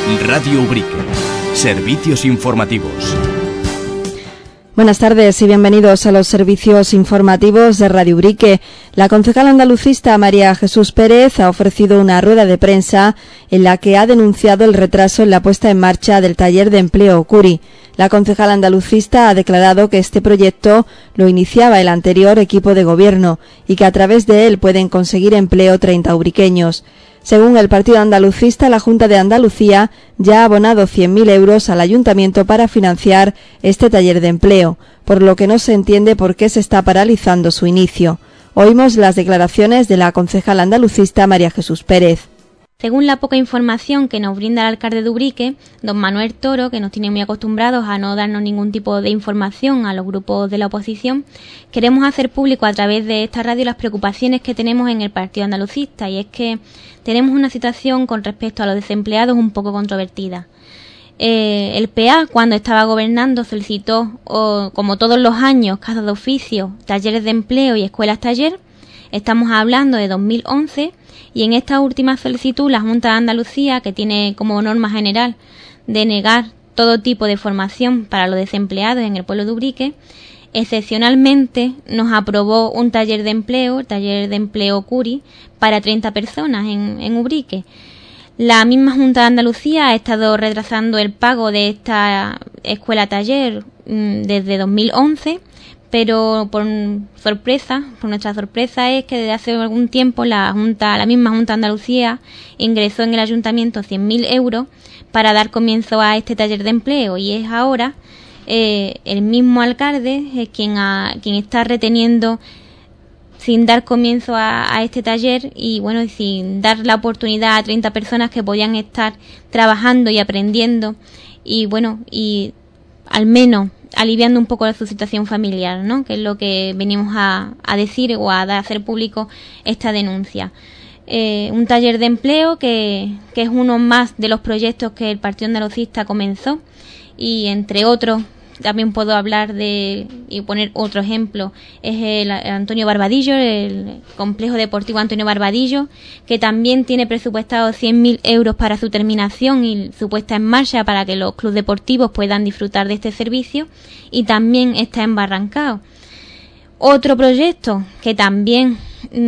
Radio Ubrique. Servicios informativos. Buenas tardes y bienvenidos a los servicios informativos de Radio Ubrique. La concejala andalucista María Jesús Pérez ha ofrecido una rueda de prensa en la que ha denunciado el retraso en la puesta en marcha del taller de empleo Curi. La concejala andalucista ha declarado que este proyecto lo iniciaba el anterior equipo de gobierno y que a través de él pueden conseguir empleo 30 ubriqueños. Según el partido andalucista, la Junta de Andalucía ya ha abonado 100.000 euros al ayuntamiento para financiar este taller de empleo, por lo que no se entiende por qué se está paralizando su inicio. Oímos las declaraciones de la concejala andalucista María Jesús Pérez. Según la poca información que nos brinda el alcalde de Ubrique, don Manuel Toro, que nos tiene muy acostumbrados a no darnos ningún tipo de información a los grupos de la oposición, queremos hacer público a través de esta radio las preocupaciones que tenemos en el partido andalucista, y es que tenemos una situación con respecto a los desempleados un poco controvertida. El PA, cuando estaba gobernando, solicitó, como todos los años, casas de oficio, talleres de empleo y escuelas taller. Estamos hablando de 2011, y en esta última solicitud la Junta de Andalucía, que tiene como norma general de negar todo tipo de formación para los desempleados en el pueblo de Ubrique, excepcionalmente nos aprobó un taller de empleo, el taller de empleo Curi, para 30 personas en Ubrique. La misma Junta de Andalucía ha estado retrasando el pago de esta escuela taller desde 2011, pero por nuestra sorpresa es que desde hace algún tiempo la misma Junta de Andalucía ingresó en el ayuntamiento 100.000 euros para dar comienzo a este taller de empleo, y es ahora el mismo alcalde quien está reteniendo sin dar comienzo a este taller y sin dar la oportunidad a 30 personas que podían estar trabajando y aprendiendo y al menos aliviando un poco su situación familiar, ¿no? Que es lo que venimos a decir o a hacer público esta denuncia. Un taller de empleo que es uno más de los proyectos que el Partido Andalucista comenzó, y entre otros también puedo hablar y poner otro ejemplo, es el Antonio Barbadillo, el complejo deportivo Antonio Barbadillo, que también tiene presupuestado 100.000 euros para su terminación y su puesta en marcha para que los clubes deportivos puedan disfrutar de este servicio, y también está embarrancado. Otro proyecto que también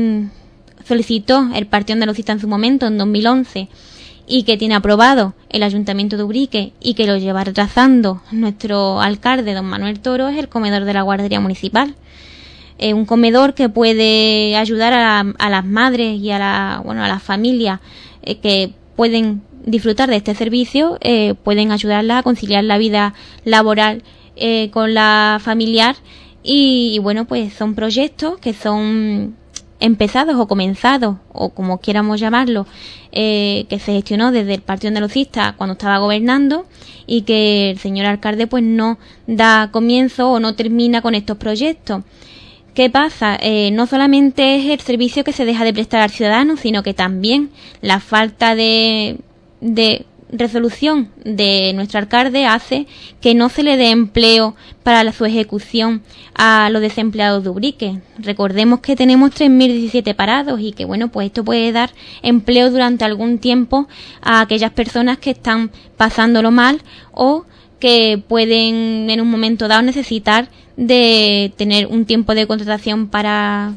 solicitó el Partido Andalucista en su momento, en 2011, y que tiene aprobado el Ayuntamiento de Ubrique y que lo lleva retrasando nuestro alcalde, don Manuel Toro, es el comedor de la guardería municipal. Un comedor que puede ayudar a las madres y a las familias que pueden disfrutar de este servicio, pueden ayudarlas a conciliar la vida laboral con la familiar, y son proyectos que son empezados o comenzados, o como quieramos llamarlo, que se gestionó desde el Partido Andalucista cuando estaba gobernando, y que el señor alcalde no da comienzo o no termina con estos proyectos. ¿Qué pasa? No solamente es el servicio que se deja de prestar al ciudadano, sino que también la falta de resolución de nuestro alcalde hace que no se le dé empleo para su ejecución a los desempleados de Ubrique. Recordemos que tenemos 3.017 parados y que esto puede dar empleo durante algún tiempo a aquellas personas que están pasándolo mal o que pueden en un momento dado necesitar de tener un tiempo de contratación para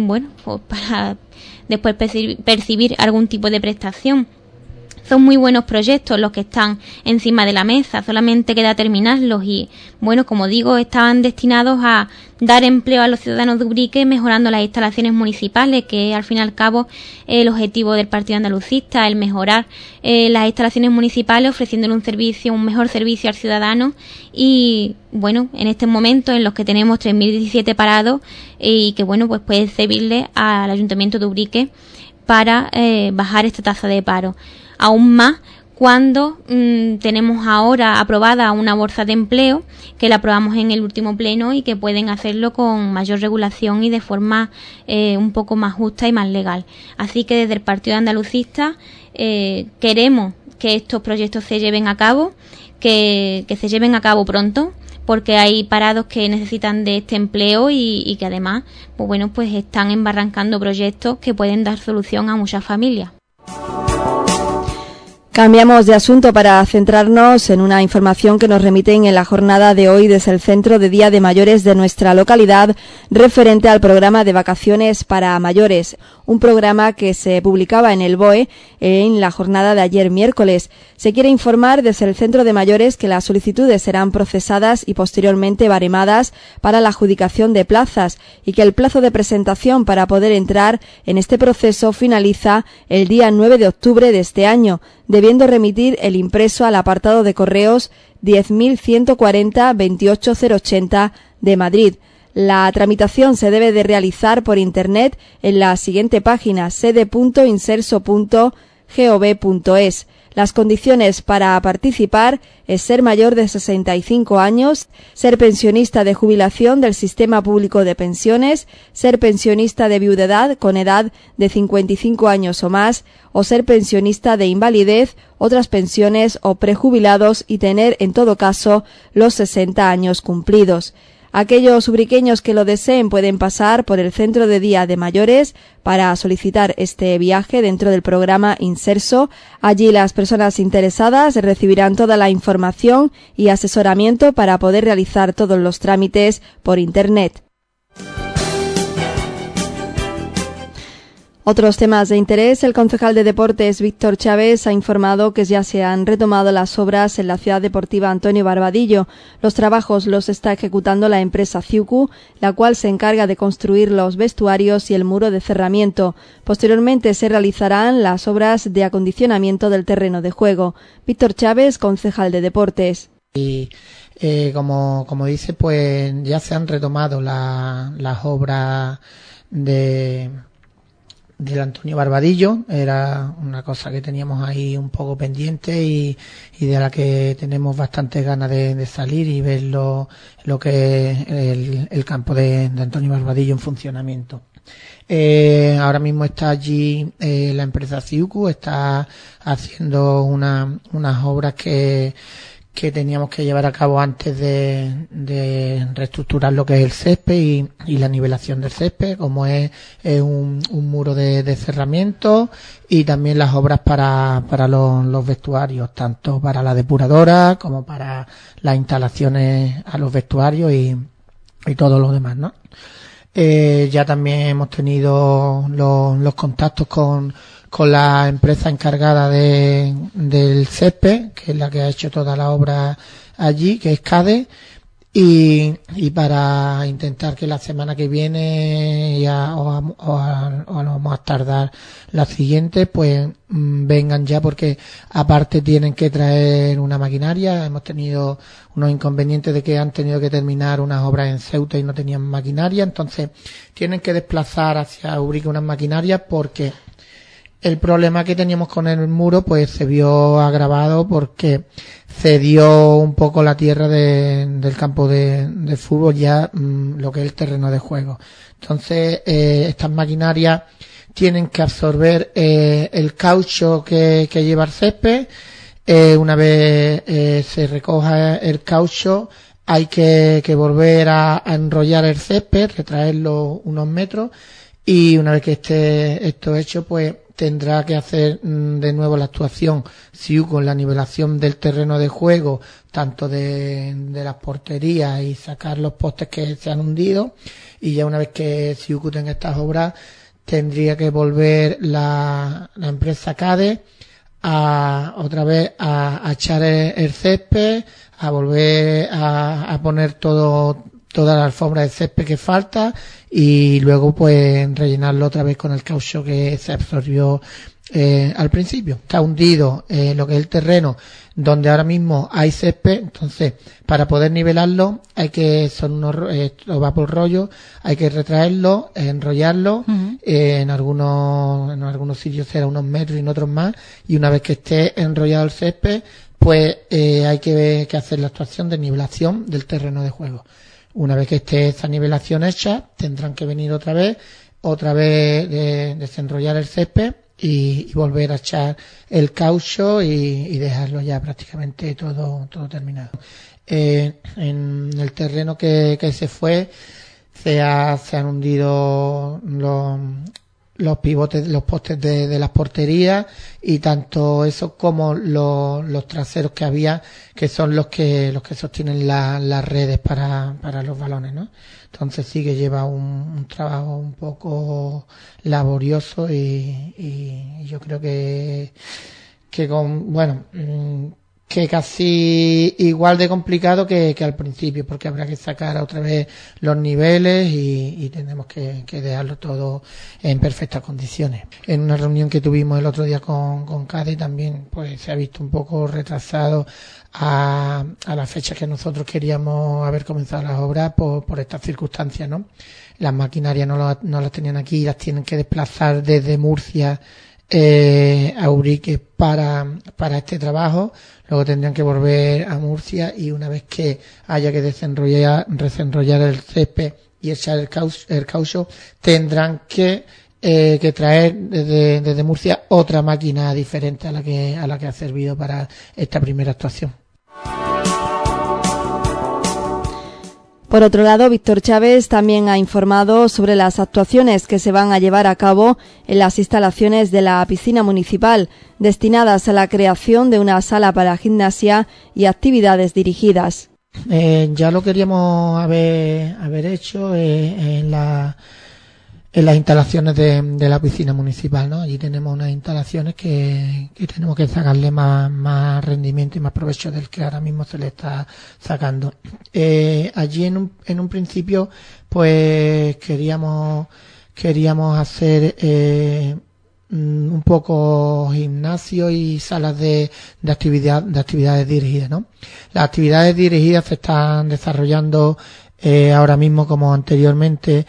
después percibir algún tipo de prestación. Son muy buenos proyectos los que están encima de la mesa, solamente queda terminarlos y, como digo, estaban destinados a dar empleo a los ciudadanos de Ubrique mejorando las instalaciones municipales, que al fin y al cabo el objetivo del Partido Andalucista, el mejorar las instalaciones municipales ofreciéndole un mejor servicio al ciudadano, y en este momento en los que tenemos 3.017 parados y que puede servirle al Ayuntamiento de Ubrique para bajar esta tasa de paro. Aún más cuando tenemos ahora aprobada una bolsa de empleo que la aprobamos en el último pleno y que pueden hacerlo con mayor regulación y de forma un poco más justa y más legal. Así que desde el Partido Andalucista queremos que estos proyectos se lleven a cabo, que se lleven a cabo pronto, porque hay parados que necesitan de este empleo y que además están embarrancando proyectos que pueden dar solución a muchas familias. Cambiamos de asunto para centrarnos en una información que nos remiten en la jornada de hoy desde el Centro de Día de Mayores de nuestra localidad, referente al programa de vacaciones para mayores, un programa que se publicaba en el BOE en la jornada de ayer miércoles. Se quiere informar desde el Centro de Mayores que las solicitudes serán procesadas y posteriormente baremadas para la adjudicación de plazas y que el plazo de presentación para poder entrar en este proceso finaliza el día 9 de octubre de este año, debiendo remitir el impreso al apartado de correos 10.140-28080 de Madrid. La tramitación se debe de realizar por Internet en la siguiente página: sede.inserso.gov.es. Las condiciones para participar es ser mayor de 65 años, ser pensionista de jubilación del Sistema Público de Pensiones, ser pensionista de viudedad con edad de 55 años o más, o ser pensionista de invalidez, otras pensiones o prejubilados y tener en todo caso los 60 años cumplidos. Aquellos ubriqueños que lo deseen pueden pasar por el Centro de Día de Mayores para solicitar este viaje dentro del programa Inserso. Allí las personas interesadas recibirán toda la información y asesoramiento para poder realizar todos los trámites por Internet. Otros temas de interés. El concejal de Deportes, Víctor Chávez, ha informado que ya se han retomado las obras en la Ciudad Deportiva Antonio Barbadillo. Los trabajos los está ejecutando la empresa Ciucu, la cual se encarga de construir los vestuarios y el muro de cerramiento. Posteriormente se realizarán las obras de acondicionamiento del terreno de juego. Víctor Chávez, concejal de Deportes. Y como dice, pues ya se han retomado las obras del Antonio Barbadillo. Era una cosa que teníamos ahí un poco pendiente y de la que tenemos bastantes ganas de salir y ver lo que es el campo de Antonio Barbadillo en funcionamiento. Ahora mismo está allí la empresa Ciucu, está haciendo unas obras que teníamos que llevar a cabo antes de reestructurar lo que es el césped y la nivelación del césped, como es un muro de cerramiento, y también las obras para los vestuarios, tanto para la depuradora como para las instalaciones a los vestuarios y todo lo demás, ¿no? Ya también hemos tenido los contactos con la empresa encargada del césped, que es la que ha hecho toda la obra allí, que es CADE, y para intentar que la semana que viene ya o no vamos a tardar la siguiente, pues vengan ya, porque aparte tienen que traer una maquinaria. Hemos tenido unos inconvenientes de que han tenido que terminar unas obras en Ceuta y no tenían maquinaria, entonces tienen que desplazar hacia Ubrique unas maquinarias, porque el problema que teníamos con el muro pues se vio agravado porque cedió un poco la tierra del campo de fútbol, ya lo que es el terreno de juego. Entonces estas maquinarias tienen que absorber el caucho que lleva el césped. Una vez se recoja el caucho, hay que volver a enrollar el césped, retraerlo unos metros, y una vez que esté esto hecho, pues tendrá que hacer de nuevo la actuación Ciucu con la nivelación del terreno de juego, tanto de las porterías, y sacar los postes que se han hundido. Y ya una vez que Ciucu tenga estas obras, tendría que volver la empresa CADE otra vez a echar el césped, a volver a poner toda la alfombra de césped que falta, y luego pues rellenarlo otra vez con el caucho que se absorbió al principio. Está hundido lo que es el terreno donde ahora mismo hay césped, entonces para poder nivelarlo esto va por rollo, hay que retraerlo, enrollarlo. Uh-huh. En algunos sitios será unos metros y en otros más, y una vez que esté enrollado el césped, pues hay que hacer la actuación de nivelación del terreno de juego. Una vez que esté esa nivelación hecha, tendrán que venir otra vez desenrollar el césped y volver a echar el caucho y dejarlo ya prácticamente todo terminado. En el terreno que se fue, se han hundido los pivotes, los postes de las porterías, y tanto eso como los traseros que había, que son los que sostienen las redes para los balones, ¿no? Entonces sí que lleva un trabajo un poco laborioso, y yo creo que que casi igual de complicado que al principio, porque habrá que sacar otra vez los niveles y tenemos que dejarlo todo en perfectas condiciones. En una reunión que tuvimos el otro día con Cádiz también, pues se ha visto un poco retrasado a la fecha que nosotros queríamos haber comenzado las obras por estas circunstancias, ¿no? Las maquinarias no las tenían aquí, las tienen que desplazar desde Murcia a Ubrique para este trabajo. Luego tendrían que volver a Murcia, y una vez que haya que desenrollar el césped y echar el caucho, tendrán que traer desde Murcia otra máquina diferente a la que ha servido para esta primera actuación. Por otro lado, Víctor Chávez también ha informado sobre las actuaciones que se van a llevar a cabo en las instalaciones de la piscina municipal, destinadas a la creación de una sala para gimnasia y actividades dirigidas. Ya lo queríamos haber hecho en las instalaciones de la piscina municipal, ¿no? Allí tenemos unas instalaciones que tenemos que sacarle más rendimiento y más provecho del que ahora mismo se le está sacando. Allí en un principio, pues queríamos hacer un poco gimnasio y salas de actividades dirigidas, ¿no? Las actividades dirigidas se están desarrollando ahora mismo, como anteriormente,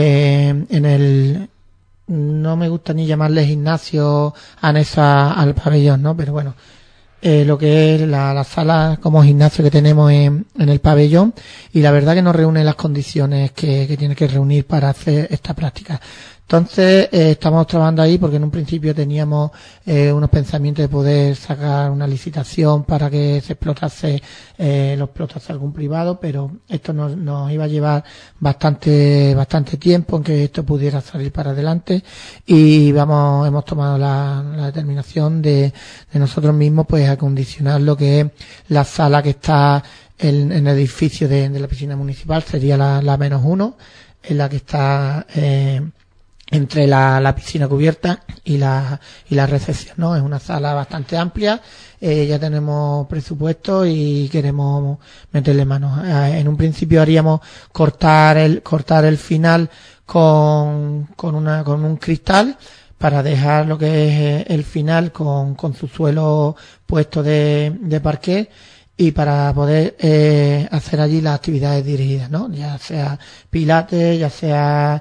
no me gusta ni llamarle gimnasio anexo al pabellón, ¿no? Pero bueno, lo que es la sala como gimnasio que tenemos en el pabellón, y la verdad que no reúne las condiciones que tiene que reunir para hacer esta práctica. Entonces, estamos trabajando ahí porque en un principio teníamos unos pensamientos de poder sacar una licitación para que se explotase algún privado, pero esto nos iba a llevar bastante tiempo en que esto pudiera salir para adelante, y hemos tomado la determinación de nosotros mismos, pues, acondicionar lo que es la sala que está en el edificio de la piscina municipal. Sería la -1, en la que está entre la piscina cubierta y la recepción, ¿no? Es una sala bastante amplia. Ya tenemos presupuesto y queremos meterle manos. En un principio haríamos cortar el final con un cristal, para dejar lo que es el final con su suelo puesto de parquet, y para poder hacer allí las actividades dirigidas, ¿no? Ya sea pilates, ya sea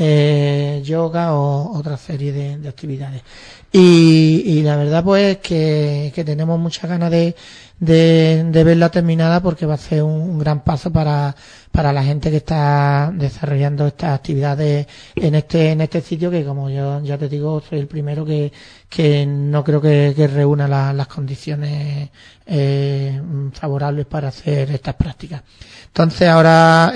yoga o otra serie de actividades. Y la verdad, pues, que tenemos muchas ganas de verla terminada, porque va a ser un gran paso para la gente que está desarrollando estas actividades en este sitio, que, como yo ya te digo, soy el primero que no creo que reúna las condiciones favorables para hacer estas prácticas. Entonces, ahora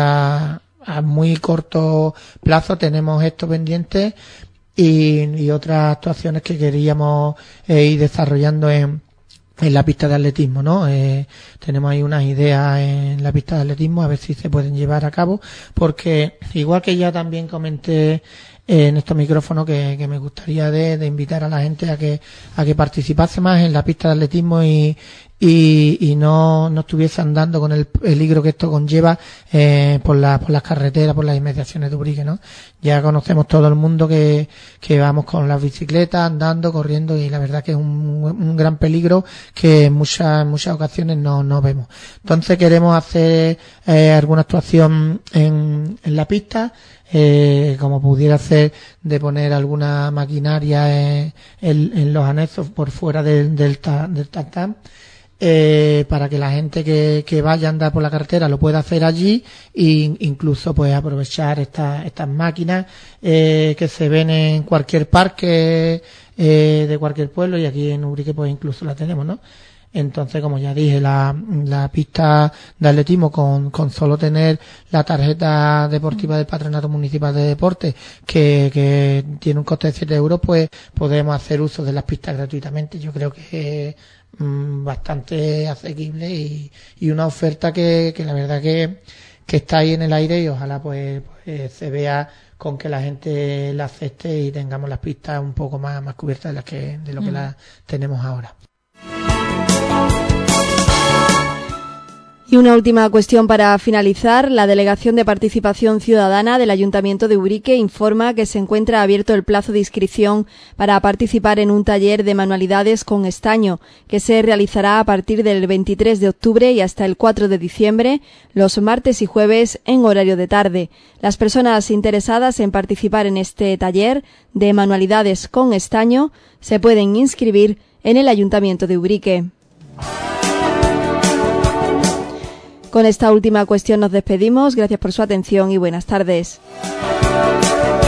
a muy corto plazo tenemos esto pendiente, y otras actuaciones que queríamos ir desarrollando en la pista de atletismo, ¿no? Tenemos ahí unas ideas en la pista de atletismo, a ver si se pueden llevar a cabo, porque igual que ya también comenté en estos micrófonos, que me gustaría de invitar a la gente a que participase más en la pista de atletismo y no estuviese andando con el peligro que esto conlleva por las carreteras, por las inmediaciones de Ubrique, ¿no? Ya conocemos todo el mundo que vamos con las bicicletas, andando, corriendo, y la verdad que es un gran peligro que en muchas ocasiones no vemos. Entonces queremos hacer alguna actuación en la pista, como pudiera ser de poner alguna maquinaria en los anexos por fuera del tartán, para que la gente que vaya a andar por la carretera lo pueda hacer allí, e incluso, pues, aprovechar estas máquinas que se ven en cualquier parque de cualquier pueblo, y aquí en Ubrique, pues, incluso la tenemos, ¿no? Entonces, como ya dije, la pista de atletismo con solo tener la tarjeta deportiva del Patronato Municipal de Deportes, que tiene un coste de 7 euros, pues podemos hacer uso de las pistas gratuitamente. Yo creo que es bastante asequible y una oferta que la verdad que está ahí en el aire, y ojalá pues se vea con que la gente la acepte y tengamos las pistas un poco más cubiertas de lo que las tenemos ahora. Y una última cuestión para finalizar. La Delegación de Participación Ciudadana del Ayuntamiento de Ubrique informa que se encuentra abierto el plazo de inscripción para participar en un taller de manualidades con estaño que se realizará a partir del 23 de octubre y hasta el 4 de diciembre, los martes y jueves en horario de tarde. Las personas interesadas en participar en este taller de manualidades con estaño se pueden inscribir en el Ayuntamiento de Ubrique. Con esta última cuestión nos despedimos. Gracias por su atención y buenas tardes.